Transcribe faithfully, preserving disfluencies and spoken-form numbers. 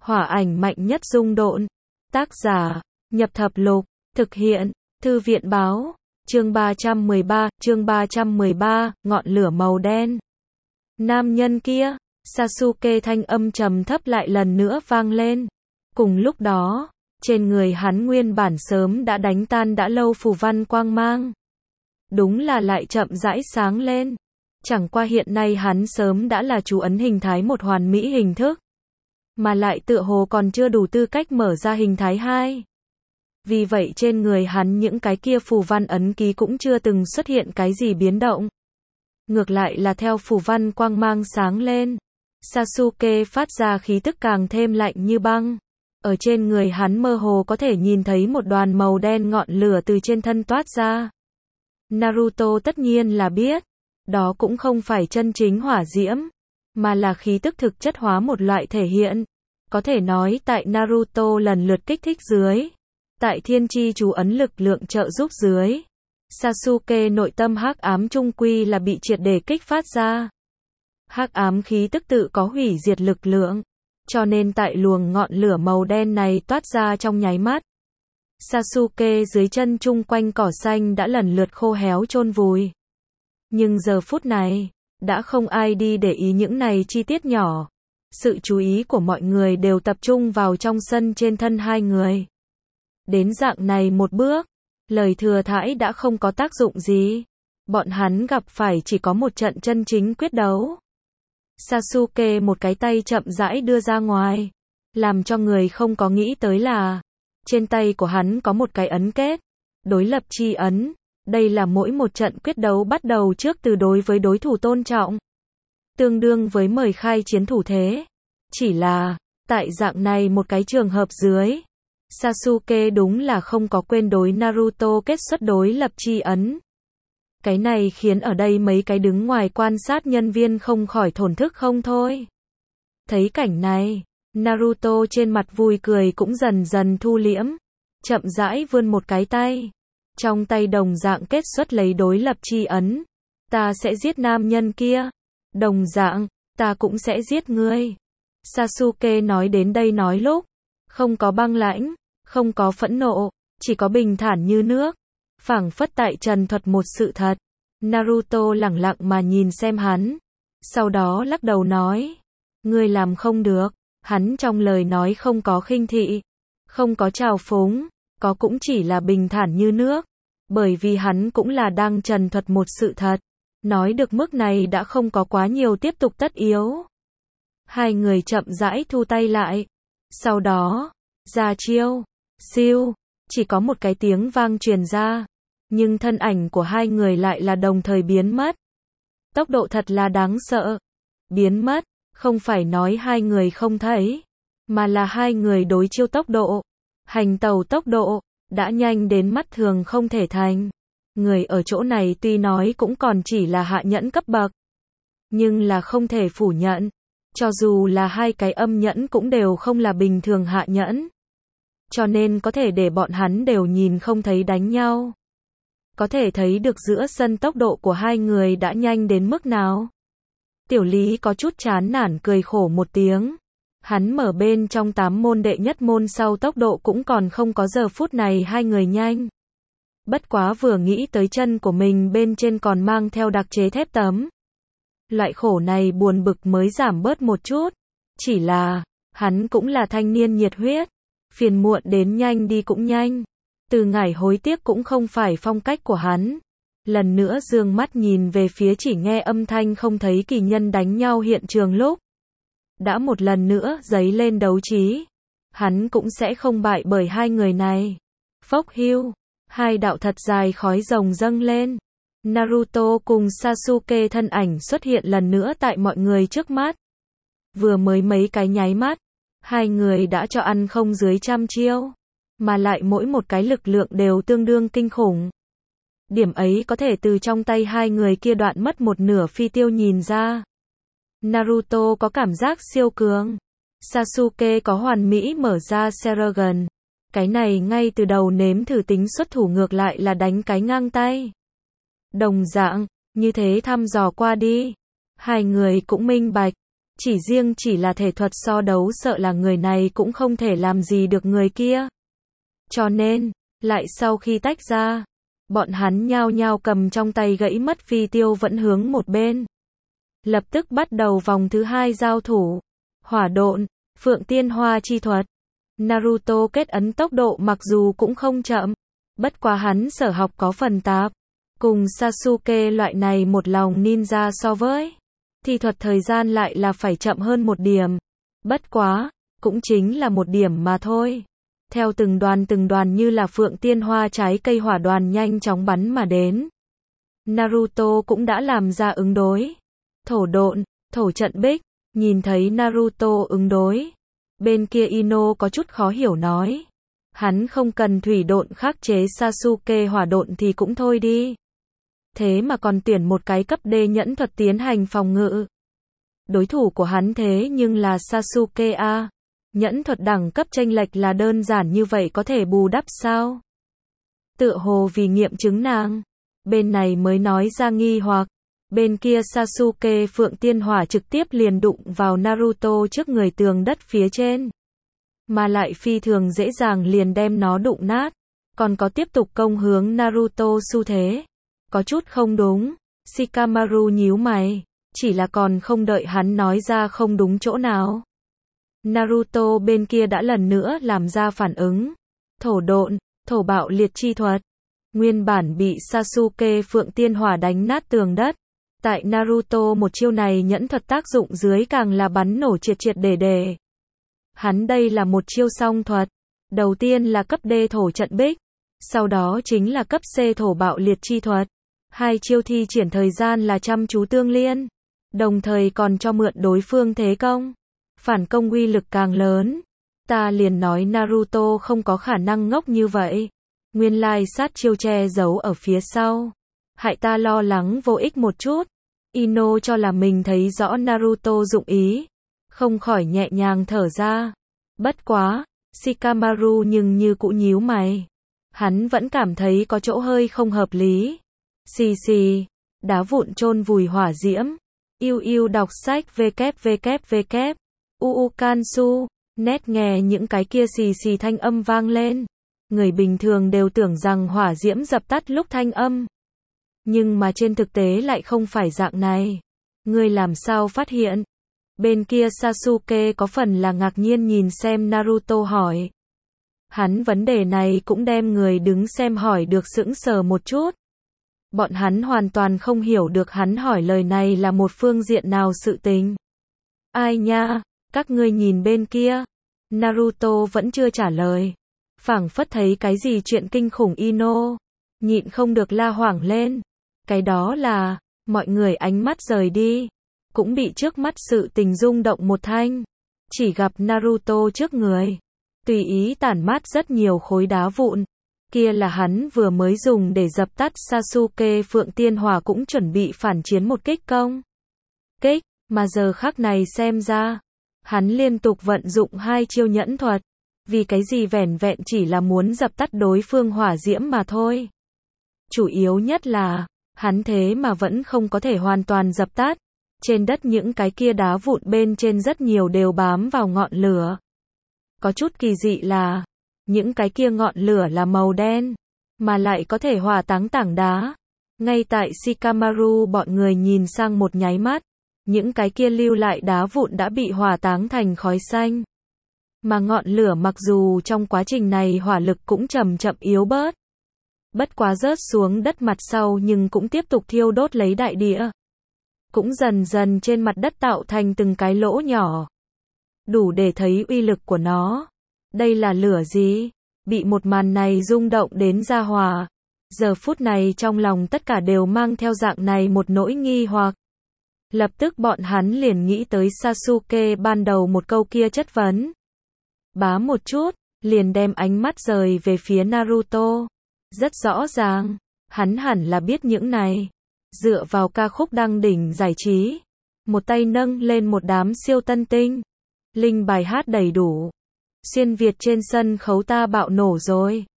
Hỏa ảnh mạnh nhất dung độn. Tác giả, Nhập Thập Lục. Thực hiện, Thư viện báo. Chương ba trăm mười ba, chương ba trăm mười ba, ngọn lửa màu đen. Nam nhân kia, Sasuke thanh âm trầm thấp lại lần nữa vang lên. Cùng lúc đó, trên người hắn nguyên bản sớm đã đánh tan đã lâu phù văn quang mang. Đúng là lại chậm rãi sáng lên. Chẳng qua hiện nay hắn sớm đã là chú ấn hình thái một hoàn mỹ hình thức. Mà lại tựa hồ còn chưa đủ tư cách mở ra hình thái hai. Vì vậy trên người hắn những cái kia phù văn ấn ký cũng chưa từng xuất hiện cái gì biến động. Ngược lại là theo phù văn quang mang sáng lên, Sasuke phát ra khí tức càng thêm lạnh như băng. Ở trên người hắn mơ hồ có thể nhìn thấy một đoàn màu đen ngọn lửa từ trên thân toát ra. Naruto tất nhiên là biết, đó cũng không phải chân chính hỏa diễm, mà là khí tức thực chất hóa một loại thể hiện. Có thể nói tại Naruto lần lượt kích thích dưới, tại thiên chi chú ấn lực lượng trợ giúp dưới, Sasuke nội tâm hắc ám trung quy là bị triệt để kích phát ra. Hắc ám khí tức tự có hủy diệt lực lượng, cho nên tại luồng ngọn lửa màu đen này toát ra trong nháy mắt, Sasuke dưới chân chung quanh cỏ xanh đã lần lượt khô héo chôn vùi. Nhưng giờ phút này, đã không ai đi để ý những này chi tiết nhỏ. Sự chú ý của mọi người đều tập trung vào trong sân trên thân hai người. Đến dạng này một bước, lời thừa thãi đã không có tác dụng gì. Bọn hắn gặp phải chỉ có một trận chân chính quyết đấu. Sasuke một cái tay chậm rãi đưa ra ngoài, làm cho người không có nghĩ tới là trên tay của hắn có một cái ấn kết, đối lập chi ấn. Đây là mỗi một trận quyết đấu bắt đầu trước từ đối với đối thủ tôn trọng, tương đương với mời khai chiến thủ thế. Chỉ là, tại dạng này một cái trường hợp dưới, Sasuke đúng là không có quên đối Naruto kết xuất đối lập chi ấn. Cái này khiến ở đây mấy cái đứng ngoài quan sát nhân viên không khỏi thổn thức không thôi. Thấy cảnh này, Naruto trên mặt vui cười cũng dần dần thu liễm, chậm rãi vươn một cái tay. Trong tay đồng dạng kết xuất lấy đối lập chi ấn. Ta sẽ giết nam nhân kia. Đồng dạng, ta cũng sẽ giết ngươi. Sasuke nói đến đây nói lúc, không có băng lãnh, không có phẫn nộ, chỉ có bình thản như nước. Phảng phất tại trần thuật một sự thật. Naruto lẳng lặng mà nhìn xem hắn. Sau đó lắc đầu nói, ngươi làm không được. Hắn trong lời nói không có khinh thị, không có trào phúng, có cũng chỉ là bình thản như nước. Bởi vì hắn cũng là đang trần thuật một sự thật. Nói được mức này đã không có quá nhiều tiếp tục tất yếu. Hai người chậm rãi thu tay lại. Sau đó, ra chiêu, siêu, chỉ có một cái tiếng vang truyền ra. Nhưng thân ảnh của hai người lại là đồng thời biến mất. Tốc độ thật là đáng sợ. Biến mất, không phải nói hai người không thấy, mà là hai người đối chiêu tốc độ, hành tàu tốc độ, đã nhanh đến mắt thường không thể thành. Người ở chỗ này tuy nói cũng còn chỉ là hạ nhẫn cấp bậc, nhưng là không thể phủ nhận, cho dù là hai cái âm nhẫn cũng đều không là bình thường hạ nhẫn. Cho nên có thể để bọn hắn đều nhìn không thấy đánh nhau. Có thể thấy được giữa sân tốc độ của hai người đã nhanh đến mức nào. Tiểu Lý có chút chán nản cười khổ một tiếng. Hắn mở bên trong tám môn đệ nhất môn sau tốc độ cũng còn không có giờ phút này hai người nhanh. Bất quá vừa nghĩ tới chân của mình bên trên còn mang theo đặc chế thép tấm. Loại khổ này buồn bực mới giảm bớt một chút. Chỉ là, hắn cũng là thanh niên nhiệt huyết. Phiền muộn đến nhanh đi cũng nhanh. Từ ngày hối tiếc cũng không phải phong cách của hắn. Lần nữa dương mắt nhìn về phía chỉ nghe âm thanh không thấy kỳ nhân đánh nhau hiện trường lúc. Đã một lần nữa dấy lên đấu trí. Hắn cũng sẽ không bại bởi hai người này. Phốc hưu. Hai đạo thật dài khói rồng dâng lên. Naruto cùng Sasuke thân ảnh xuất hiện lần nữa tại mọi người trước mắt. Vừa mới mấy cái nháy mắt, hai người đã cho ăn không dưới trăm chiêu. Mà lại mỗi một cái lực lượng đều tương đương kinh khủng. Điểm ấy có thể từ trong tay hai người kia đoạn mất một nửa phi tiêu nhìn ra. Naruto có cảm giác siêu cường. Sasuke có hoàn mỹ mở ra Sharingan. Cái này ngay từ đầu nếm thử tính xuất thủ ngược lại là đánh cái ngang tay. Đồng dạng, như thế thăm dò qua đi. Hai người cũng minh bạch. Chỉ riêng chỉ là thể thuật so đấu sợ là người này cũng không thể làm gì được người kia. Cho nên, lại sau khi tách ra, bọn hắn nhao nhao cầm trong tay gãy mất phi tiêu vẫn hướng một bên. Lập tức bắt đầu vòng thứ hai giao thủ. Hỏa độn, Phượng Tiên Hoa chi thuật. Naruto kết ấn tốc độ mặc dù cũng không chậm, bất quá hắn sở học có phần tạp. Cùng Sasuke loại này một lòng ninja so với thì thuật thời gian lại là phải chậm hơn một điểm. Bất quá, cũng chính là một điểm mà thôi. Theo từng đoàn từng đoàn như là Phượng Tiên Hoa trái cây hỏa đoàn nhanh chóng bắn mà đến. Naruto cũng đã làm ra ứng đối. Thổ độn, thổ trận bích, nhìn thấy Naruto ứng đối. Bên kia Ino có chút khó hiểu nói. Hắn không cần thủy độn khắc chế Sasuke hỏa độn thì cũng thôi đi. Thế mà còn tuyển một cái cấp D nhẫn thuật tiến hành phòng ngự. Đối thủ của hắn thế nhưng là Sasuke a. Nhẫn thuật đẳng cấp chênh lệch là đơn giản như vậy có thể bù đắp sao? Tựa hồ vì nghiệm chứng nàng. Bên này mới nói ra nghi hoặc. Bên kia Sasuke Phượng Tiên Hỏa trực tiếp liền đụng vào Naruto trước người tường đất phía trên. Mà lại phi thường dễ dàng liền đem nó đụng nát. Còn có tiếp tục công hướng Naruto xu thế. Có chút không đúng. Shikamaru nhíu mày. Chỉ là còn không đợi hắn nói ra không đúng chỗ nào. Naruto bên kia đã lần nữa làm ra phản ứng. Thổ độn, thổ bạo liệt chi thuật. Nguyên bản bị Sasuke Phượng Tiên Hỏa đánh nát tường đất. Tại Naruto một chiêu này nhẫn thuật tác dụng dưới càng là bắn nổ triệt triệt để để. Hắn đây là một chiêu song thuật. Đầu tiên là cấp D thổ trận bích. Sau đó chính là cấp C thổ bạo liệt chi thuật. Hai chiêu thi triển thời gian là chăm chú tương liên. Đồng thời còn cho mượn đối phương thế công. Phản công uy lực càng lớn. Ta liền nói Naruto không có khả năng ngốc như vậy. Nguyên lai sát chiêu che giấu ở phía sau. Hại ta lo lắng vô ích một chút. Ino cho là mình thấy rõ Naruto dụng ý. Không khỏi nhẹ nhàng thở ra. Bất quá, Shikamaru nhưng như cũ nhíu mày. Hắn vẫn cảm thấy có chỗ hơi không hợp lý. Xì xì, đá vụn chôn vùi hỏa diễm. Yêu yêu đọc sách www. Uu Kansu, nét nghe những cái kia xì xì thanh âm vang lên. Người bình thường đều tưởng rằng hỏa diễm dập tắt lúc thanh âm. Nhưng mà trên thực tế lại không phải dạng này. Ngươi làm sao phát hiện? Bên kia Sasuke có phần là ngạc nhiên nhìn xem Naruto hỏi. Hắn vấn đề này cũng đem người đứng xem hỏi được sững sờ một chút. Bọn hắn hoàn toàn không hiểu được hắn hỏi lời này là một phương diện nào sự tình. Ai nha, các ngươi nhìn bên kia. Naruto vẫn chưa trả lời. Phảng phất thấy cái gì chuyện kinh khủng Ino. Nhịn không được la hoảng lên. Cái đó là, mọi người ánh mắt rời đi. Cũng bị trước mắt sự tình rung động một thanh. Chỉ gặp Naruto trước người. Tùy ý tản mát rất nhiều khối đá vụn. Kia là hắn vừa mới dùng để dập tắt Sasuke Phượng Tiên Hỏa cũng chuẩn bị phản chiến một kích công. Kích, mà giờ khắc này xem ra. Hắn liên tục vận dụng hai chiêu nhẫn thuật. Vì cái gì vẻn vẹn chỉ là muốn dập tắt đối phương hỏa diễm mà thôi. Chủ yếu nhất là, hắn thế mà vẫn không có thể hoàn toàn dập tắt. Trên đất những cái kia đá vụn bên trên rất nhiều đều bám vào ngọn lửa. Có chút kỳ dị là, những cái kia ngọn lửa là màu đen, mà lại có thể hỏa táng tảng đá. Ngay tại Shikamaru bọn người nhìn sang một nháy mắt, những cái kia lưu lại đá vụn đã bị hỏa táng thành khói xanh. Mà ngọn lửa mặc dù trong quá trình này hỏa lực cũng chậm chậm yếu bớt. Bất quá rớt xuống đất mặt sau nhưng cũng tiếp tục thiêu đốt lấy đại địa. Cũng dần dần trên mặt đất tạo thành từng cái lỗ nhỏ. Đủ để thấy uy lực của nó. Đây là lửa gì? Bị một màn này rung động đến ra hòa. Giờ phút này trong lòng tất cả đều mang theo dạng này một nỗi nghi hoặc. Lập tức bọn hắn liền nghĩ tới Sasuke ban đầu một câu kia chất vấn. Bá một chút, liền đem ánh mắt rời về phía Naruto. Rất rõ ràng, hắn hẳn là biết những này. Dựa vào ca khúc đăng đỉnh giải trí. Một tay nâng lên một đám siêu tân tinh. Linh bài hát đầy đủ. Xuyên Việt trên sân khấu ta bạo nổ rồi.